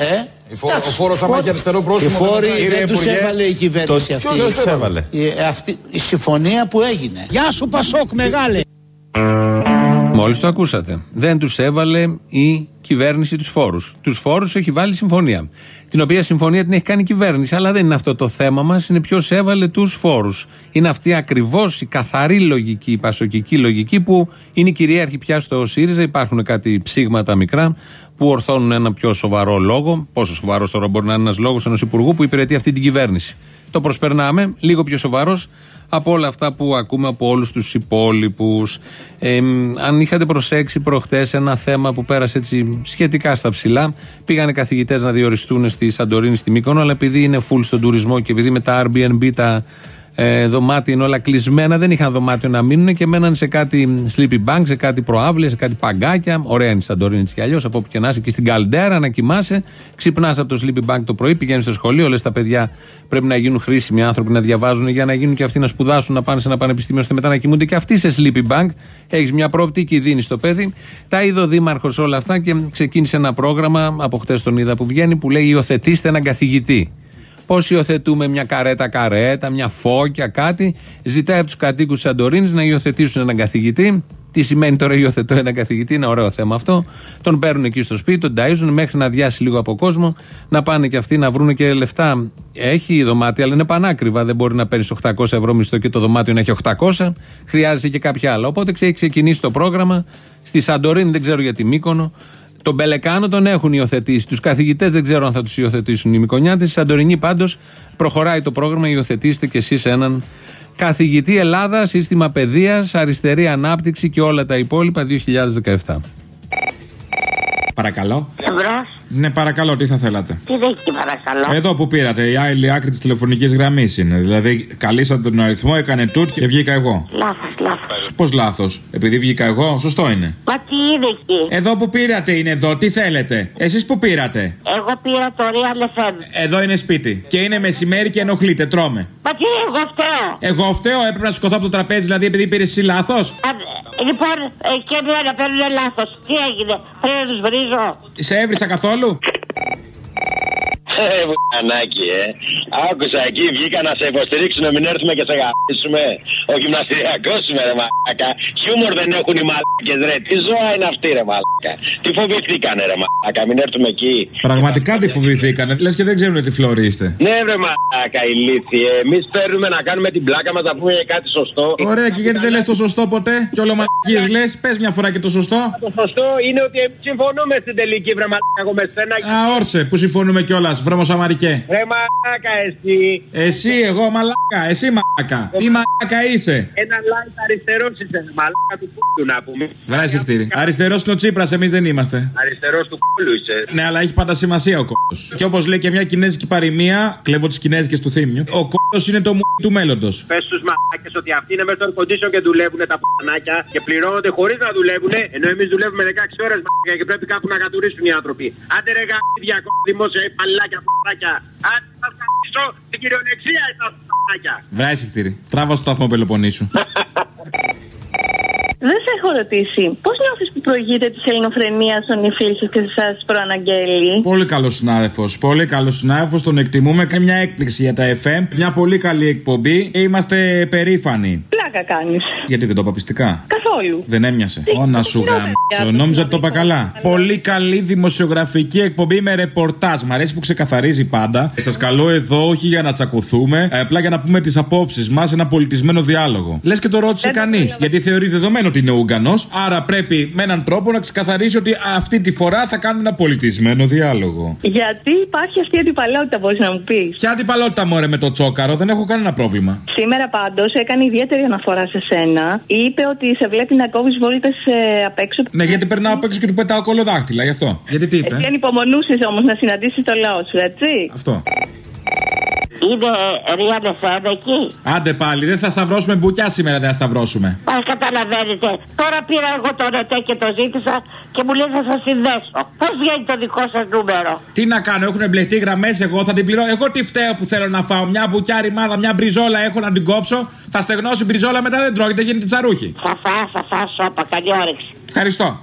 Ο φόρος θα πάει και αριστερό πρόσωπο. Οι φόροι δεν τους έβαλε η κυβέρνηση αυτή. Ποιος τους έβαλε? Η συμφωνία που έγινε. Γεια σου Πασόκ, μεγάλε. Μόλις το ακούσατε. Δεν τους έβαλε η κυβέρνηση τους φόρους. Τους φόρους έχει βάλει συμφωνία. Την οποία συμφωνία την έχει κάνει η κυβέρνηση. Αλλά δεν είναι αυτό το θέμα μας. Είναι ποιος έβαλε τους φόρους. Είναι αυτή ακριβώς η καθαρή λογική, η πασοκική λογική που είναι κυρίαρχη πια στο ΣΥΡΙΖΑ. Υπάρχουν κάτι ψήγματα μικρά που ορθώνουν ένα πιο σοβαρό λόγο. Πόσο σοβαρός τώρα μπορεί να είναι ένας λόγος ενός υπουργού που υπηρετεί αυτή την κυβέρνηση. Το προσπερνάμε, λίγο πιο σοβαρός από όλα αυτά που ακούμε από όλους τους υπόλοιπους. Ε, αν είχατε προσέξει προχτές ένα θέμα που πέρασε έτσι σχετικά στα ψηλά, πήγανε καθηγητές να διοριστούν στη Σαντορίνη, στη Μύκονο, αλλά επειδή είναι full στον τουρισμό και επειδή με τα Airbnb τα ε, δωμάτια είναι όλα κλεισμένα, δεν είχαν δωμάτιο να μείνουν και μέναν σε κάτι sleepy bank, σε κάτι προάβλες, σε κάτι παγκάκια. Ωραία είναι η Σαντορίνη έτσι κι αλλιώς, από όπου και να είσαι, και στην Καλντέρα να κοιμάσαι. Ξυπνάς από το sleepy bank το πρωί, πηγαίνεις στο σχολείο, λες τα παιδιά πρέπει να γίνουν χρήσιμοι άνθρωποι, να διαβάζουν για να γίνουν και αυτοί να σπουδάσουν, να πάνε σε ένα πανεπιστήμιο, ώστε μετά να κοιμούνται και αυτοί σε sleepy bank. Έχεις μια προοπτική, δίνεις στο παιδί. Τα είδε ο δήμαρχος όλα αυτά και ξεκίνησε ένα πρόγραμμα, από χτες τον είδα που βγαίνει, που λέει υιοθετήστε έναν καθηγητή. Πώς υιοθετούμε μια καρέτα καρέτα, μια φώκια, κάτι. Ζητάει από τους κατοίκους της Σαντορίνης να υιοθετήσουν έναν καθηγητή. Τι σημαίνει τώρα υιοθετώ έναν καθηγητή, είναι ωραίο θέμα αυτό. Τον παίρνουν εκεί στο σπίτι, τον ταΐζουν μέχρι να αδειάσει λίγο από κόσμο, να πάνε και αυτοί να βρουν και λεφτά. Έχει δωμάτια, αλλά είναι πανάκριβα. Δεν μπορεί να παίρνει οκτακόσια ευρώ μισθό και το δωμάτιο να έχει οκτακόσια. Χρειάζεται και κάποια άλλα. Οπότε έχει ξεκινήσει το πρόγραμμα. Στη Σαντορίνη, δεν ξέρω για τη Μύκονο. Τον Πελεκάνο τον έχουν υιοθετήσει. Τους καθηγητές δεν ξέρω αν θα τους υιοθετήσουν οι Μυκονιάτες. Στη Σαντορινή πάντως προχωράει το πρόγραμμα. Υιοθετήστε κι εσείς έναν καθηγητή. Ελλάδα, σύστημα παιδείας, αριστερή ανάπτυξη και όλα τα υπόλοιπα δύο χιλιάδες δεκαεπτά. Παρακαλώ. Εμπρός. Ναι, παρακαλώ, τι θα θέλατε. Τι δέχει, παρακαλώ. Εδώ που πήρατε, η άλλη άκρη της τηλεφωνικής γραμμής είναι. Δηλαδή, καλήσατε τον αριθμό, έκανε τούτ και βγήκα εγώ. Λάθος, λάθος. Πώς λάθος, επειδή βγήκα εγώ, σωστό είναι. Μα τι είναι εκεί. Εδώ που πήρατε είναι εδώ, τι θέλετε. Εσείς που πήρατε. Εγώ πήρα το Real εφ εμ. Εδώ είναι σπίτι. Και είναι μεσημέρι και ενοχλείτε, τρώμε. Μα τι, εγώ φταίω. Εγώ φταίω, έπρεπε να σηκωθώ από το τραπέζι, δηλαδή επειδή πήρε εσύ λάθος. Λοιπόν, ε, και εμένα παίρνουν λάθος. Τι έγινε, πρέπει να τους βρίζω. Σε έβρισα καθόλου. Ε, βουλανάκι, ε. Άκουσα εκεί, βγήκα να σε υποστηρίξω να μην έρθουμε και σε γαμίσουμε. Ο γυμναστηριακός είμαι, ρε μαλάκα. Χιούμορ δεν έχουν οι μαλάκες, ρε. Τι ζώα είναι αυτή, ρε μαλάκα. Τι φοβηθήκανε, ρε μαλάκα, μην έρθουμε εκεί. Πραγματικά τι φοβηθήκανε, λες και δεν ξέρουν τι φλόροι είστε. Ναι, ρε μαλάκα, ηλίθιε. Εμείς παίρνουμε να κάνουμε την πλάκα μας, να πούμε κάτι σωστό. Ωραία, και γιατί δεν λες το σωστό ποτέ. Κι όλο μαλακίες λες, πες μια φορά και το σωστό. Το σωστό είναι ότι συμφωνούμε στην τελική, βρε μαλάκα, εγώ με σένα. Α, όρσε, που συμφωνούμε κιόλας. Βρωμοσαμαρικέ. Ρε μαλάκα εσύ. Εσύ, εγώ μαλάκα. Εσύ μαλάκα. Τι μαλάκα είσαι. Ένα light αριστερός είσαι. Μαλάκα του κούλου να πούμε. Βράζει χτύρι. Αριστερός είναι ο Τσίπρας, εμείς δεν είμαστε. Αριστερός του κούλου είσαι. Ναι, αλλά έχει πάντα σημασία ο κόλλος. Και όπως λέει και μια κινέζικη παροιμία, κλέβω τις κινέζικες του Θήμιου, ο κόλλος είναι το μου του μέλλοντος. Πες στους μαλάκες ότι αυτοί είναι μέσα στο condition και δουλεύουν τα πανάκια και πληρώνονται χωρίς να δουλεύουν, ενώ εμείς δουλεύουμε δεκαέξι ώρες μαλάκα και πρέπει κάπου να κατουρίσουν οι άνθρωποι. Άντε ρε γαμίδια, δημόσια παλάκια, παπάκια. Άντε θα σκαφίσω την κυριολεξία εσάς παπάκια. Βράζει χτύρι. Τράβα στο σταθμό Πελοποννήσου. Δεν σε έχω ρωτήσει. Πώς νιώθεις που προηγείται της ελληνοφρενείας ο Νιφίλσης και σας προαναγγέλει? Πολύ καλός συνάδελφος. Πολύ καλός συνάδελφος. Τον εκτιμούμε. Κάνει μια έκπληξη για τα εφ εμ. Μια πολύ καλή εκπομπή. Είμαστε περήφανοι. Πλάκα κάνεις. Γιατί δεν το είπα πιστικά? Καθόλου. Δεν έμοιασε. Ω να σου γάμψω. Νόμιζα ότι το είπα καλά. Πολύ καλή δημοσιογραφική εκπομπή με ρεπορτάζ. Μ' αρέσει που ξεκαθαρίζει πάντα. Σας καλώ εδώ όχι για να τσακωθούμε, απλά για να πούμε τις απόψεις μας, ένα πολιτισμένο διάλογο. Λες και το ρώτησε κανείς. Γιατί θεωρεί δεδομένο ότι είναι Ούγγανος. Άρα πρέπει με έναν τρόπο να ξεκαθαρίσει ότι αυτή τη φορά θα κάνουμε ένα πολιτισμένο διάλογο. Γιατί υπάρχει αυτή η αντιπαλότητα, μπορείς να μου πεις? Ποια αντιπαλότητα, μωρέ, με το τσόκαρο, δεν έχω κανένα πρόβλημα. Σήμερα πάντως έκανε ιδιαίτερη αναφορά σε σένα. Είπε ότι σε βλέπει να κόβεις βόλτες ε, απ' έξω. Ναι, γιατί περνάω απ' έξω και του πετάω κολοδάχτυλα, γι' αυτό. Γιατί τι είπε? Εσύ ανυπομονούσες όμως να συναντήσεις το λαό σου, έτσι? Αυτό. Είναι Real εφ εμ εκεί. Άντε πάλι, δεν θα σταυρώσουμε μπουκιά σήμερα, δεν θα σταυρώσουμε. Μα καταλαβαίνετε. Τώρα πήρα εγώ το ΡΕΤΕ και το ζήτησα και μου λέει θα σας συνδέσω. Πώς βγαίνει το δικό σας νούμερο? Τι να κάνω, έχουν μπλεχτεί γραμμές, εγώ θα την πληρώ. Εγώ τι φταίω που θέλω να φάω? Μια μπουκιά ρημάδα, μια μπριζόλα έχω να την κόψω. Θα στεγνώσει μπριζόλα, μετά δεν τρώγεται, γίνεται τσαρούχι. Θα φας, θα φας σώπα, καλή όρεξη. Ευχαριστώ.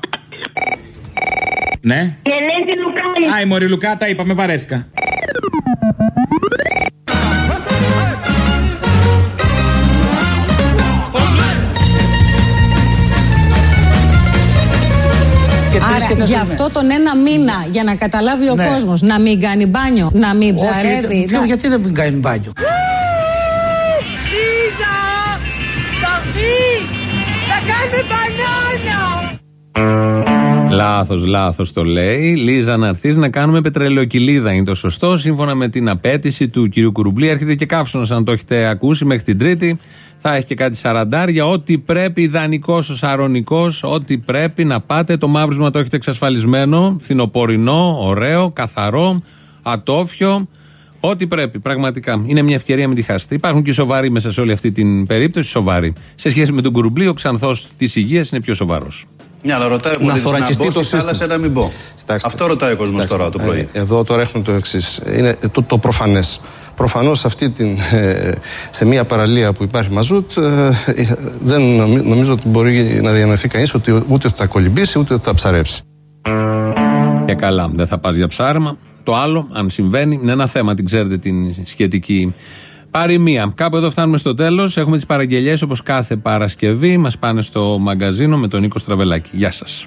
Ναι. Και λέει τη Λουκά. Α, η μωρή Λουκά, τα είπα, με βαρέθηκα. Άρα γι' αυτό τον ένα μήνα, για να καταλάβει ο ναι. κόσμος, να μην κάνει μπάνιο, να μην ψαρεύει. Ποιο, γιατί να μην κάνει μπάνιο? Λίζα, θα έρθεις, θα κάνει μπανιόνιο. Λάθος, λάθος το λέει. Λίζα, να έρθεις να κάνουμε πετρελαιοκυλίδα. Είναι το σωστό. Σύμφωνα με την απέτηση του κυρίου Κουρουμπλή, έρχεται και καύσωνας, αν το έχετε ακούσει, μέχρι την Τρίτη. Θα έχει και κάτι σαραντάρια. Ό,τι πρέπει, ιδανικός ο Σαρονικός, ό,τι πρέπει να πάτε. Το μαύρισμα το έχετε εξασφαλισμένο. Φθινοπορεινό, ωραίο, καθαρό, ατόφιο. Ό,τι πρέπει, πραγματικά. Είναι μια ευκαιρία, μην τη χάσετε. Υπάρχουν και σοβαροί μέσα σε όλη αυτή την περίπτωση. Σοβαροί. Σε σχέση με τον Κουρουμπλή, ο Ξανθός της υγείας είναι πιο σοβαρός. Ναι, αλλά ρωτάει ο πολίτης να, να μπω στη θάλασσα να μην μπω. Στάξτε. Αυτό ρωτάει ο κόσμος τώρα το πρωί. Ε, εδώ τώρα έχουμε το εξής. Είναι το, το προφανές. Προφανώς αυτή την, ε, σε μια παραλία που υπάρχει μαζούτ ε, δεν νομίζω ότι μπορεί να διανοηθεί κανείς ότι ούτε θα κολυμπήσει ούτε θα ψαρέψει. Και καλά, δεν θα πας για ψάρεμα. Το άλλο, αν συμβαίνει, είναι ένα θέμα, την ξέρετε την σχετική παροιμία. Κάπου εδώ φτάνουμε στο τέλος. Έχουμε τις παραγγελίες όπως κάθε Παρασκευή. Μας πάνε στο μαγκαζίνο με τον Νίκο Στραβελάκη. Γεια σας.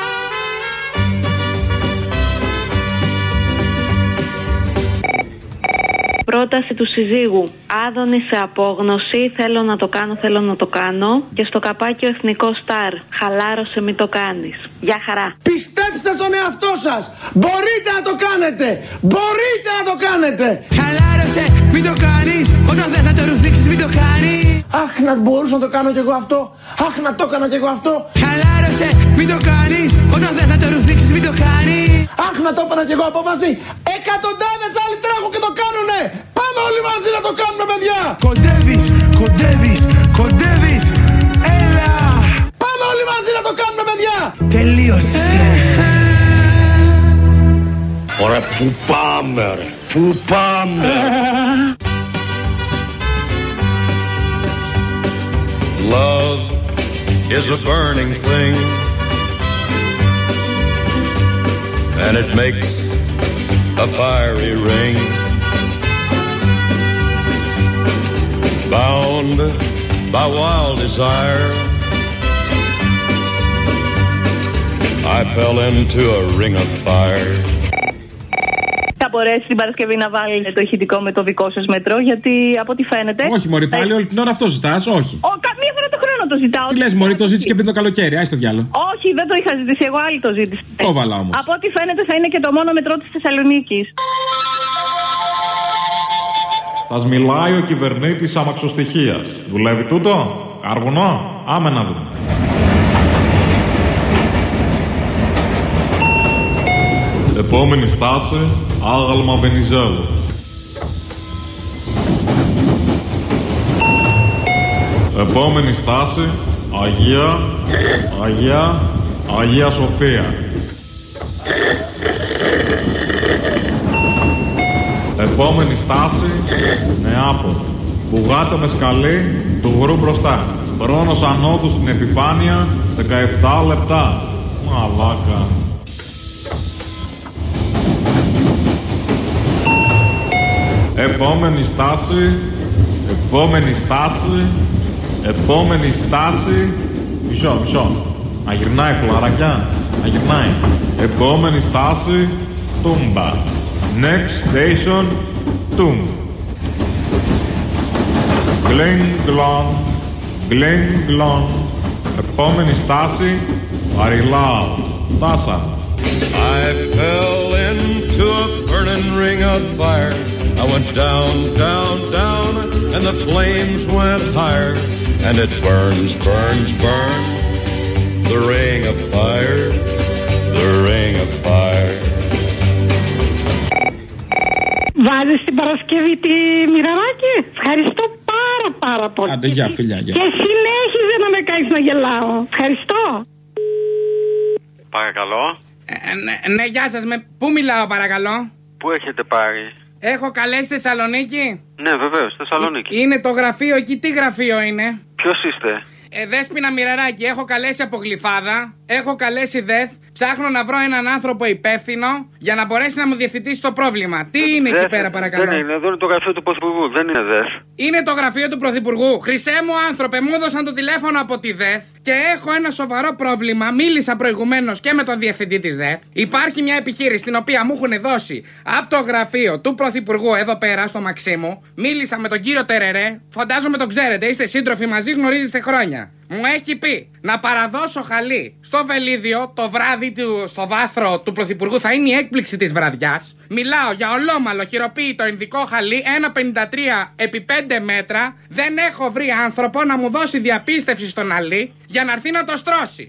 Πρόταση του συζύγου. Άδωνη σε απόγνωση. Θέλω να το κάνω, θέλω να το κάνω. Και στο καπάκι ο εθνικός στάρ. Χαλάρωσε, μην το κάνεις. Γεια χαρά. Πιστέψτε στον εαυτό σας. Μπορείτε να το κάνετε. Μπορείτε να το κάνετε. Χαλάρωσε, μην το κάνεις. Όταν δεν θα το ρουφήξεις, μην το κάνεις. Αχ, να μπορούσα να το κάνω κι εγώ αυτό. Αχ, να το έκανα κι εγώ αυτό. Χαλάρωσε, μην το κάνεις. Όταν δεν θα το ρουφήξεις, μην το κάνεις. Αχ, να το έκανα κι εγώ απόφαση. Εκατοντάδες άλλοι τρέχουν και το κάνουνε. Πάμε όλοι μαζί να το κάνουμε, παιδιά. Κοντεύεις, κοντεύεις, κοντεύεις. Έλα. Πάμε όλοι μαζί να το κάνουμε, παιδιά. Τελείωσε. Ωραία, πού πάμε, ρε. Πού πάμε. Love is a burning thing, and it makes a fiery ring. Bound by wild desire, I fell into a ring of fire. Θα μπορέσει την Παρασκευή να βάλει το ηχητικό με το δικό σας μετρό, γιατί από ό,τι φαίνεται. Όχι, μωρή, πάλι όλη την ώρα αυτό ζητάς, όχι. Ο, καμία φορά το χρόνο το ζητάω. Τι λες, μωρή, το ζήτησε και πριν το καλοκαίρι, άι στο διάλο. Όχι, δεν το είχα ζητήσει, εγώ άλλη το ζήτησα. Το βάλα όμως. Από ό,τι φαίνεται θα είναι και το μόνο μετρό της Θεσσαλονίκης. Σας μιλάει ο κυβερνήτης αμαξοστοιχείας. Δουλεύει τούτο, καρβουνό, άμε να δούμε. Επόμενη στάση, άγαλμα Βενιζέλου. Επόμενη στάση, Αγία, Αγία, Αγία Σοφία. Επόμενη στάση, Νεάπολη. Μπουγάτσα με σκαλί, του γρου μπροστά. Χρόνος ανώδου στην επιφάνεια, δεκαεπτά λεπτά. Μαλάκα. Επόμενη στάση, επόμενη στάση, επόμενη στάση. Μισό, μισό. Να γυρνάει πλαρακιά, να γυρνάει. Επόμενη στάση, Τούμπα. Next station, Τούμ. Γκλιν γκλον, γκλιν γκλον. Επόμενη στάση, Παριλάου. Φτάσα. I fell into a burning ring of fire. I went down, down, down, and the flames went higher. And it burns, burns, burns, the ring of fire, the ring of fire. Βάζεις την Παρασκευή τη Μοιραράκη. Ευχαριστώ πάρα πάρα πολύ. Άντε, γεια, φιλιά, γεια. Και συνέχιζε να με κάνεις να γελάω. Ευχαριστώ. Παρακαλώ. Ε, ναι, ναι, γεια σας. Με πού μιλάω, παρακαλώ? Πού έχετε πάρει? Έχω καλέσει Θεσσαλονίκη. Ναι, βεβαίως, Θεσσαλονίκη. Είναι το γραφείο εκεί. Τι γραφείο είναι? Ποιος είστε? Ε, Δέσποινα Μοιραράκη, έχω καλέσει από Γλυφάδα, έχω καλέσει ΔΕΘ, ψάχνω να βρω έναν άνθρωπο υπεύθυνο για να μπορέσει να μου διευθετήσει το πρόβλημα. Τι είναι Δεθ, εκεί πέρα, παρακαλώ? Δεν είναι, εδώ είναι το γραφείο του Πρωθυπουργού, δεν είναι ΔΕΘ. Είναι το γραφείο του Πρωθυπουργού. Χρυσέ μου άνθρωπε, μου έδωσαν το τηλέφωνο από τη ΔΕΘ και έχω ένα σοβαρό πρόβλημα. Μίλησα προηγουμένως και με τον διευθυντή της ΔΕΘ. Υπάρχει μια επιχείρηση την οποία μου έχουν δώσει από το γραφείο του Πρωθυπουργού εδώ πέρα στο Μαξίμου. Μίλησα με τον κύριο Τερερέ, φαντάζομαι τον ξέρετε, είστε σύντροφοι μαζί, γνωρίζεστε χρόνια. Μου έχει πει να παραδώσω χαλί στο Βελίδιο το βράδυ του, στο βάθρο του Πρωθυπουργού. Θα είναι η έκπληξη της βραδιάς. Μιλάω για ολόμαλο χειροποίητο ινδικό χαλί ένα κόμμα πενήντα τρία επί πέντε μέτρα. Δεν έχω βρει άνθρωπο να μου δώσει διαπίστευση στον αλή για να έρθει να το στρώσει.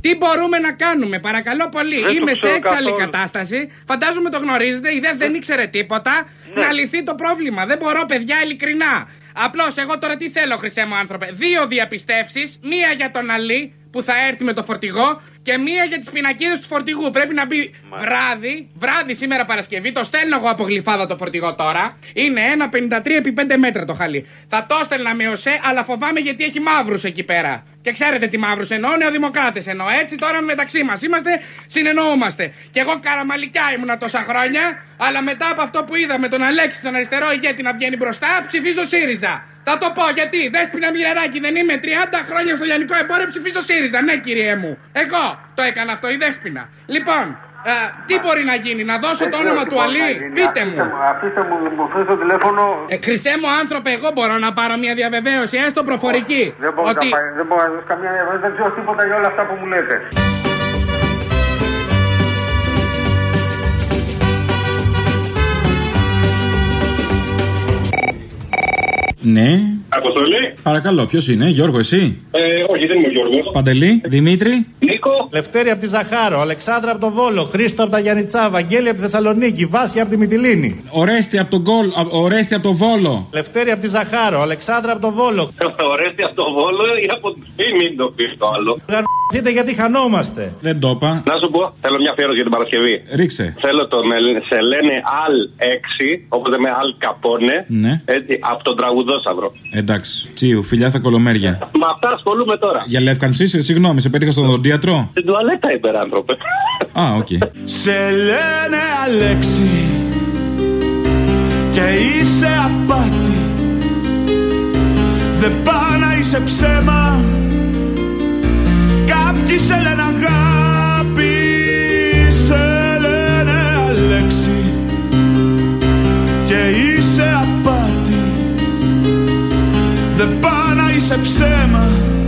Τι μπορούμε να κάνουμε, παρακαλώ πολύ. Δεν Είμαι σε έξαλλη καθόλου. κατάσταση. Φαντάζομαι το γνωρίζετε. Η ΔΕΘ δεν ήξερε τίποτα. Ναι. Να λυθεί το πρόβλημα. Δεν μπορώ, παιδιά, ειλικρινά. Απλώς εγώ τώρα τι θέλω, χρυσέ μου άνθρωπε. Δύο διαπιστεύσεις. Μία για τον Αλή που θα έρθει με το φορτηγό και μία για τις πινακίδες του φορτηγού. Πρέπει να μπει βράδυ, βράδυ σήμερα Παρασκευή. Το στέλνω εγώ από Γλυφάδα το φορτηγό τώρα. Είναι ένα πενήντα τρία επί πέντε μέτρα το χαλί. Θα το στέλνα με ΟΣΕ, αλλά φοβάμαι γιατί έχει μαύρους εκεί πέρα. Και ξέρετε τι μαύρους εννοώ, νεοδημοκράτες εννοώ. Έτσι τώρα μεταξύ μας είμαστε, συνεννοούμαστε. Και εγώ καραμαλικιά ήμουνα τόσα χρόνια, αλλά μετά από αυτό που είδα με τον Αλέξη, τον αριστερό ηγέτη να βγαίνει μπροστά, ψηφίζω ΣΥΡΙΖΑ. Θα το πω γιατί. Δέσποινα Μοιραράκη δεν είμαι. τριάντα χρόνια στο λιανικό εμπόριο ψηφίζω ΣΥΡΙΖΑ. Ναι, κύριε μου. Εγώ το έκανα αυτό, η Δέσποινα. Λοιπόν, ε, τι μπορεί να γίνει, να δώσω το όνομα του Αλή, πείτε μου. Αφήστε μου, μου φέρει το τηλέφωνο. Ε, χρυσέ μου άνθρωπε, εγώ μπορώ να πάρω μια διαβεβαίωση, έστω προφορική. Δεν μπορώ ότι... να πάρει, δεν μπορώ να δώσω καμία διαβεβαίωση, δεν ξέρω τίποτα για όλα αυτά που μου λέτε. Ναι. Αποστολή. Παρακαλώ, ποιος είναι, Γιώργο, εσύ? Ε, όχι, δεν είμαι ο Γιώργος. Παντελή, Δημήτρη. Νίκο. Λευτέρη από τη Ζαχάρο, Αλεξάνδρα από το Βόλο, Χρήστο από τα Γιαννιτσά, Βαγγέλη από τη Θεσσαλονίκη, Βάσια από τη Μυτιλήνη. Ορέστη από τον Γκολ, Ορέστη από το Βόλο. Λευτέρη από τη Ζαχάρο, Αλεξάνδρα από το Βόλο. Ορέστη από το Βόλο ή από τη μην το πει το άλλο. Γαρ***είτε γιατί χανόμαστε. Δεν το είπα. Να σου πω, θέλω μια αφιέρωση για την Παρασκευή. Ρίξε. Θέλω το με, σε λένε Αλ έξι, οπότε με Αλ Καπόνε. Ναι. Έτσι, από τον τραγουδόσαυρο. Εντάξει. Τσίου, φιλιά στα κολομέρια. Με αυτά ασχολούμαι τώρα. Για λεύκανση είσαι, συγγνώμη, σε πέτυχα στον οδοντίατρο. Στην τουαλέτα υπεράνθρωπε. Α, οκ. Okay. Σε λένε Αλέξη και είσαι απάτη. Δεν πάει να είσαι ψέμα. Κάποιοι σε λένε αγάπη. Σε λένε Αλέξη και είσαι απάτη. Δεν πάει να είσαι ψέμα.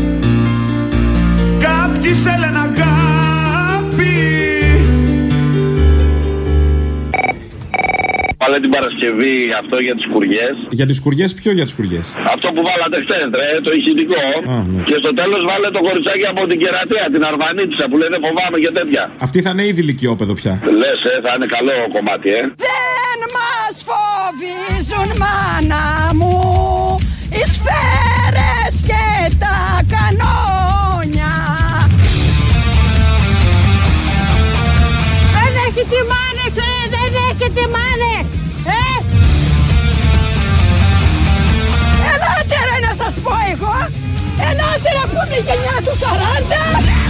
Κάποιοι σε λένε αγάπη. Πάλε την Παρασκευή αυτό για τις κουριές. Για τις κουριές, ποιο για τις κουριές? Αυτό που βάλατε χτες, ρε, το ηχητικό. Α, ναι. Και στο τέλος βάλε το κοριτσάκι από την Κερατέα, την Αρβανίτισσα που λένε φοβάμαι και τέτοια. Αυτή θα είναι ήδη λυκειόπαιδο πια. Λες, ε, θα είναι καλό κομμάτι, ε. Δεν μας φοβίζουν, μάνα μου, οι σφαίρες και τα κανόνια. Δεν έχετε μάνες, ε, δεν έχετε μάνες, ε. Ελάτε ρε να σας πω εγώ, ελάτε ρε που είναι η γενιά του σαράντα.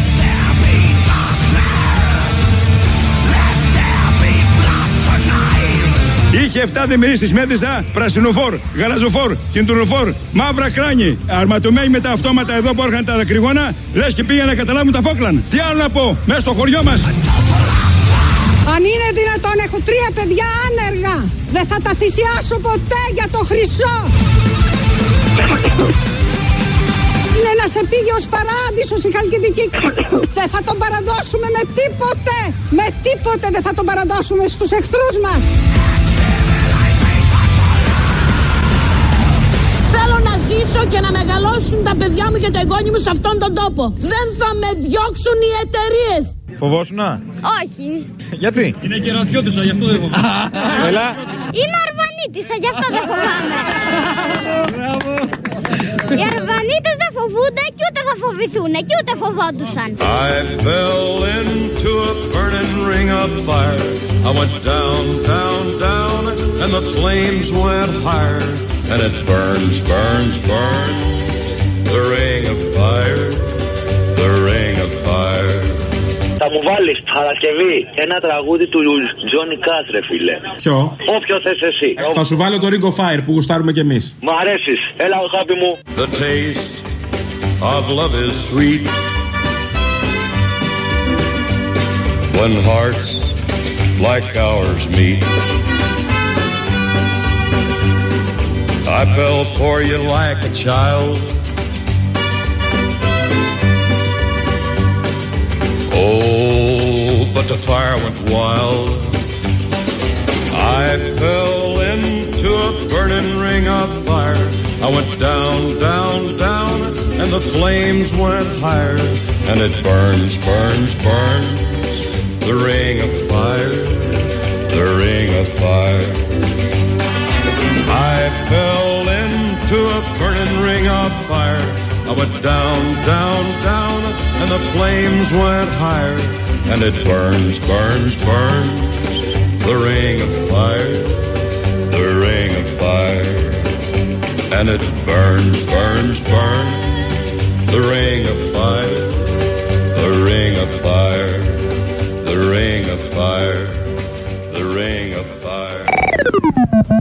Είχε εφτά διμερείς στη Μέτρησα, πρασινοφόρ, γαλαζοφόρ, κιντουροφόρ, μαύρα κράνη. Αρματωμένοι με τα αυτόματα εδώ που έρχαν τα δακρυγόνα, λες και πήγαν να καταλάβουν τα Φόκλαν. Τι άλλο να πω, μέσα στο χωριό μας. Αν είναι δυνατόν, έχω τρία παιδιά άνεργα. Δεν θα τα θυσιάσω ποτέ για το χρυσό. Είναι ένας επίγειος παράδεισος η Χαλκιδική. Δεν θα τον παραδώσουμε με τίποτε. Με τίποτε δεν θα τον παραδώσουμε στους εχθρούς μας. Θέλω να ζήσω και να μεγαλώσουν τα παιδιά μου και τα εγγόνια μου σε αυτόν τον τόπο. Δεν θα με διώξουν οι εταιρείες. Φοβόσουνα? Όχι. Γιατί? Είναι κερατιώτησα, γι' αυτό δεν φοβάμαι. Έλα. Είναι αρβανίτισσα, γι' αυτό δεν φοβάμαι. Οι Αρβανίτες δεν φοβούνται και ούτε θα φοβηθούν και ούτε φοβόντουσαν. I fell into a burning ring of fire. I went down, down, down, and the flames went higher. And it burns, burns, burns, the ring of fire, the ring of fire. Θα μου βάλεις Παρασκευή ένα τραγούδι του Τζόνι Κάτρε, φίλε. Ποιο? Όποιο θες εσύ. Θα σου βάλω το Ring of Fire που γουστάρουμε κι εμείς. Μ' αρέσεις. Έλα, αγάπη μου. The taste of love is sweet when hearts like ours meet. I fell for you like a child. Oh, but the fire went wild. I fell into a burning ring of fire. I went down, down, down, and the flames went higher, and it burns, burns, burns, the ring of fire, the ring of fire. I fell into a burning ring of fire. I went down, down, down, and the flames went higher, and it burns, burns, burns, the ring of fire, the ring of fire. And it burns, burns, burns, the ring of fire, the ring of fire, the ring of fire, the ring of fire.